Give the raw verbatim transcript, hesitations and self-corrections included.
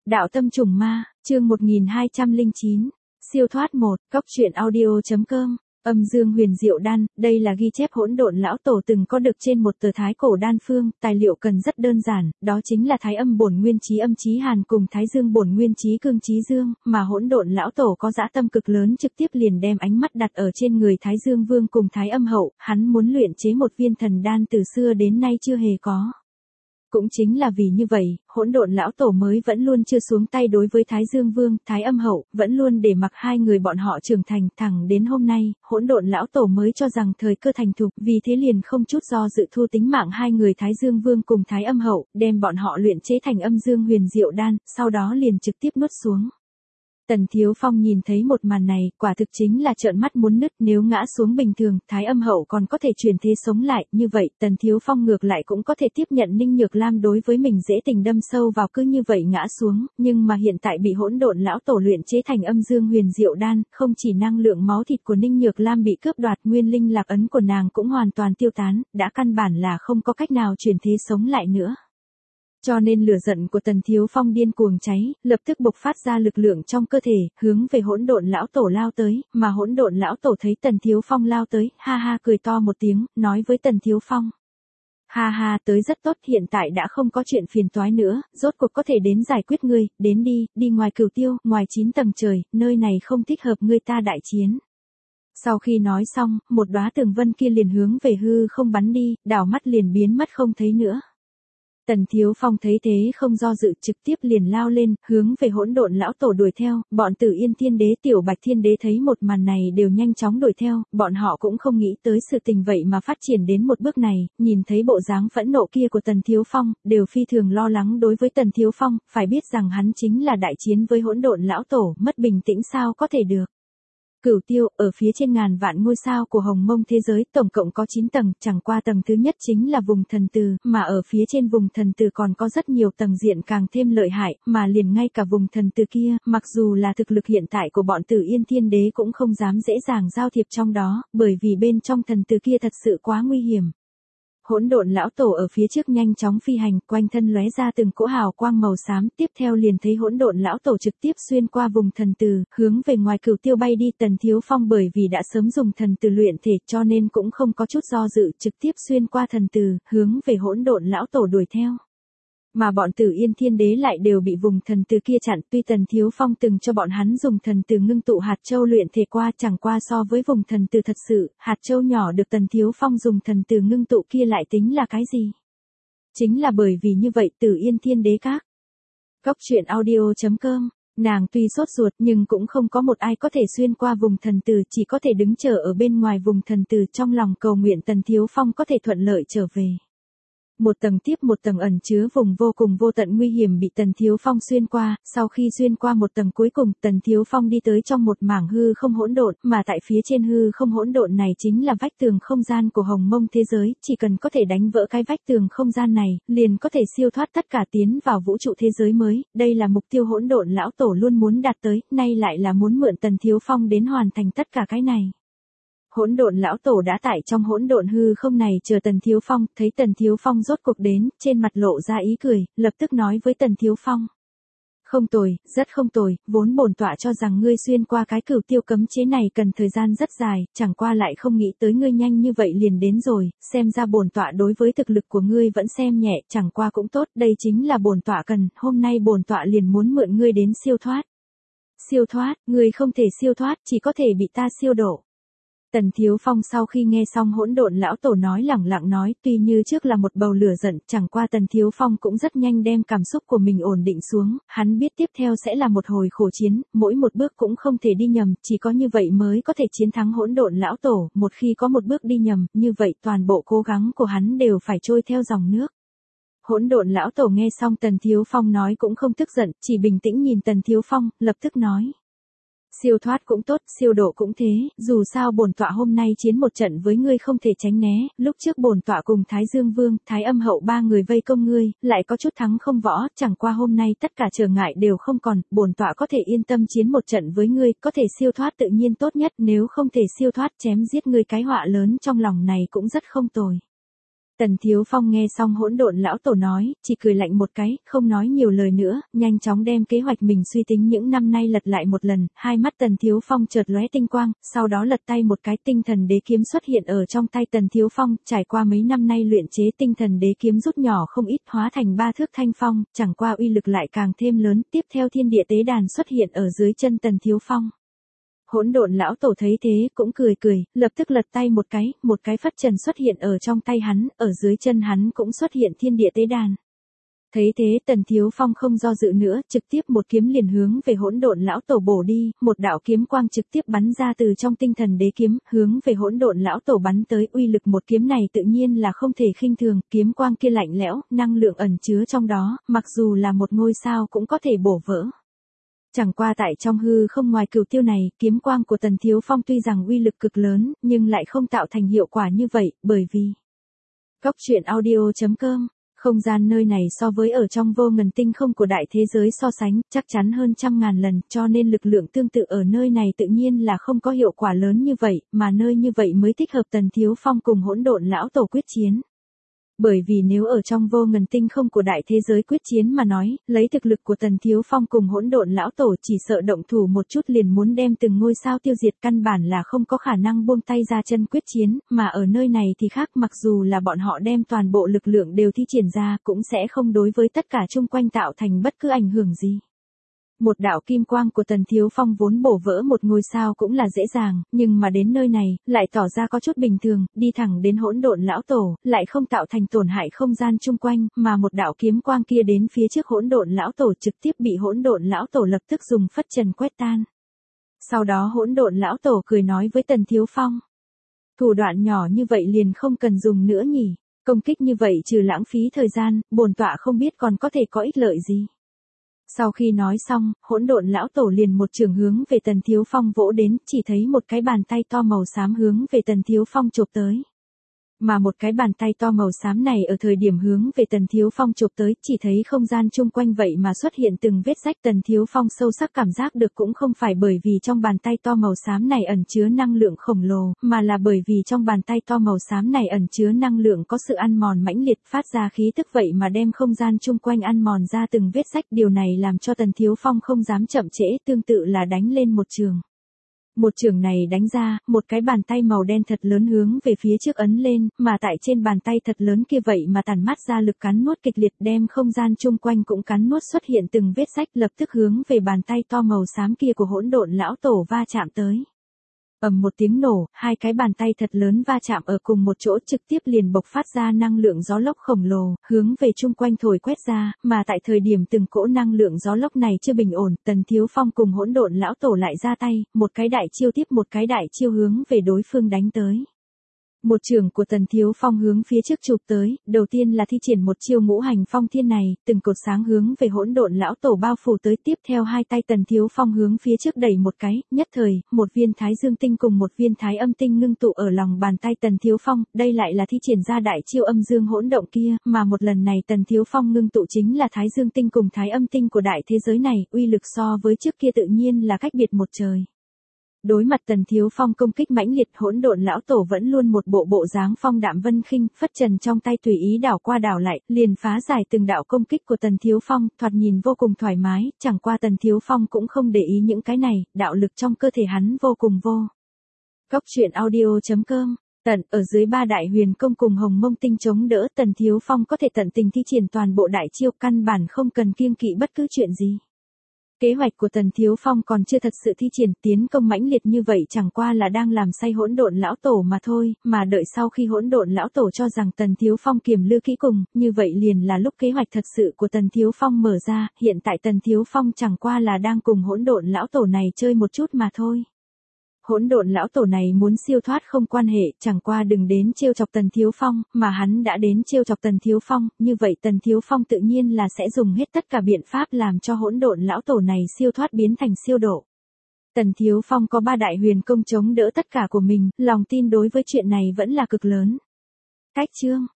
Đạo tâm trùng ma, chương một nghìn hai trăm lẻ chín, siêu thoát một, cóc truyện audio chấm com, âm dương huyền diệu đan, đây là ghi chép hỗn độn lão tổ từng có được trên một tờ thái cổ đan phương, tài liệu cần rất đơn giản, đó chính là thái âm bổn nguyên chí âm chí hàn cùng thái dương bổn nguyên chí cương chí dương, mà hỗn độn lão tổ có dã tâm cực lớn trực tiếp liền đem ánh mắt đặt ở trên người thái dương vương cùng thái âm hậu, hắn muốn luyện chế một viên thần đan từ xưa đến nay chưa hề có. Cũng chính là vì như vậy, hỗn độn lão tổ mới vẫn luôn chưa xuống tay đối với Thái Dương Vương, Thái Âm Hậu, vẫn luôn để mặc hai người bọn họ trưởng thành, thẳng đến hôm nay, hỗn độn lão tổ mới cho rằng thời cơ thành thục, vì thế liền không chút do dự thu tính mạng hai người Thái Dương Vương cùng Thái Âm Hậu, đem bọn họ luyện chế thành âm dương huyền diệu đan, sau đó liền trực tiếp nuốt xuống. Tần Thiếu Phong nhìn thấy một màn này, quả thực chính là trợn mắt muốn nứt, nếu ngã xuống bình thường, Thái Âm Hậu còn có thể chuyển thế sống lại, như vậy, Tần Thiếu Phong ngược lại cũng có thể tiếp nhận Ninh Nhược Lam đối với mình dễ tình đâm sâu vào cứ như vậy ngã xuống, nhưng mà hiện tại bị hỗn độn lão tổ luyện chế thành âm dương huyền diệu đan, không chỉ năng lượng máu thịt của Ninh Nhược Lam bị cướp đoạt, nguyên linh lạc ấn của nàng cũng hoàn toàn tiêu tán, đã căn bản là không có cách nào chuyển thế sống lại nữa. Cho nên lửa giận của Tần Thiếu Phong điên cuồng cháy, lập tức bộc phát ra lực lượng trong cơ thể, hướng về hỗn độn lão tổ lao tới, mà hỗn độn lão tổ thấy Tần Thiếu Phong lao tới, ha ha cười to một tiếng, nói với Tần Thiếu Phong. Ha ha, tới rất tốt, hiện tại đã không có chuyện phiền toái nữa, rốt cuộc có thể đến giải quyết ngươi, đến đi, đi ngoài cửu tiêu, ngoài chín tầng trời, nơi này không thích hợp ngươi ta đại chiến. Sau khi nói xong, một đóa tường vân kia liền hướng về hư không bắn đi, đảo mắt liền biến mất không thấy nữa. Tần Thiếu Phong thấy thế không do dự trực tiếp liền lao lên, hướng về hỗn độn lão tổ đuổi theo, bọn Tử Yên Thiên Đế Tiểu Bạch Thiên Đế thấy một màn này đều nhanh chóng đuổi theo, bọn họ cũng không nghĩ tới sự tình vậy mà phát triển đến một bước này, nhìn thấy bộ dáng phẫn nộ kia của Tần Thiếu Phong, đều phi thường lo lắng đối với Tần Thiếu Phong, phải biết rằng hắn chính là đại chiến với hỗn độn lão tổ, mất bình tĩnh sao có thể được. Cửu tiêu, ở phía trên ngàn vạn ngôi sao của hồng mông thế giới, tổng cộng có chín tầng, chẳng qua tầng thứ nhất chính là vùng thần từ, mà ở phía trên vùng thần từ còn có rất nhiều tầng diện càng thêm lợi hại, mà liền ngay cả vùng thần từ kia, mặc dù là thực lực hiện tại của bọn Tử Yên Thiên Đế cũng không dám dễ dàng giao thiệp trong đó, bởi vì bên trong thần từ kia thật sự quá nguy hiểm. Hỗn độn lão tổ ở phía trước nhanh chóng phi hành, quanh thân lóe ra từng cỗ hào quang màu xám, tiếp theo liền thấy hỗn độn lão tổ trực tiếp xuyên qua vùng thần từ, hướng về ngoài cửu tiêu bay đi. Tần Thiếu Phong bởi vì đã sớm dùng thần từ luyện thể cho nên cũng không có chút do dự, trực tiếp xuyên qua thần từ, hướng về hỗn độn lão tổ đuổi theo. Mà bọn Tử Yên Thiên Đế lại đều bị vùng thần từ kia chặn, tuy Tần Thiếu Phong từng cho bọn hắn dùng thần từ ngưng tụ hạt châu luyện thể qua, chẳng qua so với vùng thần từ thật sự, hạt châu nhỏ được Tần Thiếu Phong dùng thần từ ngưng tụ kia lại tính là cái gì? Chính là bởi vì như vậy Tử Yên Thiên Đế các. Cóc truyện audio chấm com, nàng tuy sốt ruột nhưng cũng không có một ai có thể xuyên qua vùng thần từ, chỉ có thể đứng chờ ở bên ngoài vùng thần từ, trong lòng cầu nguyện Tần Thiếu Phong có thể thuận lợi trở về. Một tầng tiếp một tầng ẩn chứa vùng vô cùng vô tận nguy hiểm bị Tần Thiếu Phong xuyên qua, sau khi xuyên qua một tầng cuối cùng, Tần Thiếu Phong đi tới trong một mảng hư không hỗn độn, mà tại phía trên hư không hỗn độn này chính là vách tường không gian của hồng mông thế giới, chỉ cần có thể đánh vỡ cái vách tường không gian này, liền có thể siêu thoát tất cả tiến vào vũ trụ thế giới mới, đây là mục tiêu hỗn độn lão tổ luôn muốn đạt tới, nay lại là muốn mượn Tần Thiếu Phong đến hoàn thành tất cả cái này. Hỗn độn lão tổ đã tại trong hỗn độn hư không này chờ Tần Thiếu Phong, thấy Tần Thiếu Phong rốt cuộc đến, trên mặt lộ ra ý cười, lập tức nói với Tần Thiếu Phong. Không tồi, rất không tồi, vốn bổn tọa cho rằng ngươi xuyên qua cái cửu tiêu cấm chế này cần thời gian rất dài, chẳng qua lại không nghĩ tới ngươi nhanh như vậy liền đến rồi, xem ra bổn tọa đối với thực lực của ngươi vẫn xem nhẹ, chẳng qua cũng tốt, đây chính là bổn tọa cần, hôm nay bổn tọa liền muốn mượn ngươi đến siêu thoát. Siêu thoát, ngươi không thể siêu thoát, chỉ có thể bị ta siêu độ. Tần Thiếu Phong sau khi nghe xong hỗn độn lão tổ nói lẳng lặng nói, tuy như trước là một bầu lửa giận, chẳng qua Tần Thiếu Phong cũng rất nhanh đem cảm xúc của mình ổn định xuống, hắn biết tiếp theo sẽ là một hồi khổ chiến, mỗi một bước cũng không thể đi nhầm, chỉ có như vậy mới có thể chiến thắng hỗn độn lão tổ, một khi có một bước đi nhầm, như vậy toàn bộ cố gắng của hắn đều phải trôi theo dòng nước. Hỗn độn lão tổ nghe xong Tần Thiếu Phong nói cũng không tức giận, chỉ bình tĩnh nhìn Tần Thiếu Phong, lập tức nói. Siêu thoát cũng tốt, siêu độ cũng thế, dù sao bổn tọa hôm nay chiến một trận với ngươi không thể tránh né, lúc trước bổn tọa cùng Thái Dương Vương, Thái Âm Hậu ba người vây công ngươi, lại có chút thắng không võ, chẳng qua hôm nay tất cả trở ngại đều không còn, bổn tọa có thể yên tâm chiến một trận với ngươi, có thể siêu thoát tự nhiên tốt nhất, nếu không thể siêu thoát chém giết ngươi cái họa lớn trong lòng này cũng rất không tồi. Tần Thiếu Phong nghe xong hỗn độn lão tổ nói, chỉ cười lạnh một cái, không nói nhiều lời nữa, nhanh chóng đem kế hoạch mình suy tính những năm nay lật lại một lần, hai mắt Tần Thiếu Phong chợt lóe tinh quang, sau đó lật tay một cái tinh thần đế kiếm xuất hiện ở trong tay Tần Thiếu Phong, trải qua mấy năm nay luyện chế tinh thần đế kiếm rút nhỏ không ít hóa thành ba thước thanh phong, chẳng qua uy lực lại càng thêm lớn, tiếp theo thiên địa tế đàn xuất hiện ở dưới chân Tần Thiếu Phong. Hỗn độn lão tổ thấy thế cũng cười cười, lập tức lật tay một cái, một cái phất trần xuất hiện ở trong tay hắn, ở dưới chân hắn cũng xuất hiện thiên địa tế đàn. Thấy thế Tần Thiếu Phong không do dự nữa, trực tiếp một kiếm liền hướng về hỗn độn lão tổ bổ đi, một đạo kiếm quang trực tiếp bắn ra từ trong tinh thần đế kiếm, hướng về hỗn độn lão tổ bắn tới, uy lực một kiếm này tự nhiên là không thể khinh thường, kiếm quang kia lạnh lẽo, năng lượng ẩn chứa trong đó, mặc dù là một ngôi sao cũng có thể bổ vỡ. Chẳng qua tại trong hư không ngoài cửu tiêu này, kiếm quang của Tần Thiếu Phong tuy rằng uy lực cực lớn, nhưng lại không tạo thành hiệu quả như vậy, bởi vì Góc truyện audio chấm com, không gian nơi này so với ở trong vô ngần tinh không của đại thế giới so sánh, chắc chắn hơn trăm ngàn lần, cho nên lực lượng tương tự ở nơi này tự nhiên là không có hiệu quả lớn như vậy, mà nơi như vậy mới thích hợp Tần Thiếu Phong cùng hỗn độn lão tổ quyết chiến. Bởi vì nếu ở trong vô ngần tinh không của đại thế giới quyết chiến mà nói, lấy thực lực của Tần Thiếu Phong cùng hỗn độn lão tổ chỉ sợ động thủ một chút liền muốn đem từng ngôi sao tiêu diệt, căn bản là không có khả năng buông tay ra chân quyết chiến, mà ở nơi này thì khác, mặc dù là bọn họ đem toàn bộ lực lượng đều thi triển ra cũng sẽ không đối với tất cả chung quanh tạo thành bất cứ ảnh hưởng gì. Một đạo kim quang của Tần Thiếu Phong vốn bổ vỡ một ngôi sao cũng là dễ dàng, nhưng mà đến nơi này, lại tỏ ra có chút bình thường, đi thẳng đến hỗn độn lão tổ, lại không tạo thành tổn hại không gian chung quanh, mà một đạo kiếm quang kia đến phía trước hỗn độn lão tổ trực tiếp bị hỗn độn lão tổ lập tức dùng phất trần quét tan. Sau đó hỗn độn lão tổ cười nói với Tần Thiếu Phong. Thủ đoạn nhỏ như vậy liền không cần dùng nữa nhỉ, công kích như vậy trừ lãng phí thời gian, bổn tọa không biết còn có thể có ích lợi gì. Sau khi nói xong, hỗn độn lão tổ liền một trường hướng về Tần Thiếu Phong vỗ đến, chỉ thấy một cái bàn tay to màu xám hướng về Tần Thiếu Phong chộp tới. Mà một cái bàn tay to màu xám này ở thời điểm hướng về Tần Thiếu Phong chộp tới, chỉ thấy không gian chung quanh vậy mà xuất hiện từng vết rách. Tần Thiếu Phong sâu sắc cảm giác được cũng không phải bởi vì trong bàn tay to màu xám này ẩn chứa năng lượng khổng lồ, mà là bởi vì trong bàn tay to màu xám này ẩn chứa năng lượng có sự ăn mòn mãnh liệt, phát ra khí tức vậy mà đem không gian chung quanh ăn mòn ra từng vết rách. Điều này làm cho Tần Thiếu Phong không dám chậm trễ, tương tự là đánh lên một trường. Một trường này đánh ra, một cái bàn tay màu đen thật lớn hướng về phía trước ấn lên, mà tại trên bàn tay thật lớn kia vậy mà tản mát ra lực cắn nuốt kịch liệt, đem không gian chung quanh cũng cắn nuốt, xuất hiện từng vết rách, lập tức hướng về bàn tay to màu xám kia của hỗn độn lão tổ va chạm tới. Ầm một tiếng nổ, hai cái bàn tay thật lớn va chạm ở cùng một chỗ, trực tiếp liền bộc phát ra năng lượng gió lốc khổng lồ, hướng về chung quanh thổi quét ra, mà tại thời điểm từng cỗ năng lượng gió lốc này chưa bình ổn, Tần Thiếu Phong cùng hỗn độn lão tổ lại ra tay, một cái đại chiêu tiếp một cái đại chiêu hướng về đối phương đánh tới. Một trường của Tần Thiếu Phong hướng phía trước chụp tới, đầu tiên là thi triển một chiêu ngũ hành phong thiên này, từng cột sáng hướng về hỗn độn lão tổ bao phủ tới, tiếp theo hai tay Tần Thiếu Phong hướng phía trước đẩy một cái, nhất thời, một viên thái dương tinh cùng một viên thái âm tinh ngưng tụ ở lòng bàn tay Tần Thiếu Phong, đây lại là thi triển ra đại chiêu âm dương hỗn động kia, mà một lần này Tần Thiếu Phong ngưng tụ chính là thái dương tinh cùng thái âm tinh của đại thế giới này, uy lực so với trước kia tự nhiên là cách biệt một trời. Đối mặt Tần Thiếu Phong công kích mãnh liệt, hỗn độn lão tổ vẫn luôn một bộ bộ dáng phong đạm vân khinh, phất trần trong tay tùy ý đảo qua đảo lại, liền phá giải từng đạo công kích của Tần Thiếu Phong, thoạt nhìn vô cùng thoải mái, chẳng qua Tần Thiếu Phong cũng không để ý những cái này, đạo lực trong cơ thể hắn vô cùng vô. Góc truyện audio chấm com, tận ở dưới ba đại huyền công cùng hồng mông tinh chống đỡ, Tần Thiếu Phong có thể tận tình thi triển toàn bộ đại chiêu, căn bản không cần kiêng kỵ bất cứ chuyện gì. Kế hoạch của Tần Thiếu Phong còn chưa thật sự thi triển, tiến công mãnh liệt như vậy chẳng qua là đang làm say hỗn độn lão tổ mà thôi, mà đợi sau khi hỗn độn lão tổ cho rằng Tần Thiếu Phong kiềm lư kỹ cùng, như vậy liền là lúc kế hoạch thật sự của Tần Thiếu Phong mở ra, hiện tại Tần Thiếu Phong chẳng qua là đang cùng hỗn độn lão tổ này chơi một chút mà thôi. Hỗn độn lão tổ này muốn siêu thoát không quan hệ, chẳng qua đừng đến trêu chọc Tần Thiếu Phong, mà hắn đã đến trêu chọc Tần Thiếu Phong, như vậy Tần Thiếu Phong tự nhiên là sẽ dùng hết tất cả biện pháp làm cho hỗn độn lão tổ này siêu thoát biến thành siêu độ. Tần Thiếu Phong có ba đại huyền công chống đỡ tất cả của mình, lòng tin đối với chuyện này vẫn là cực lớn. Cách chương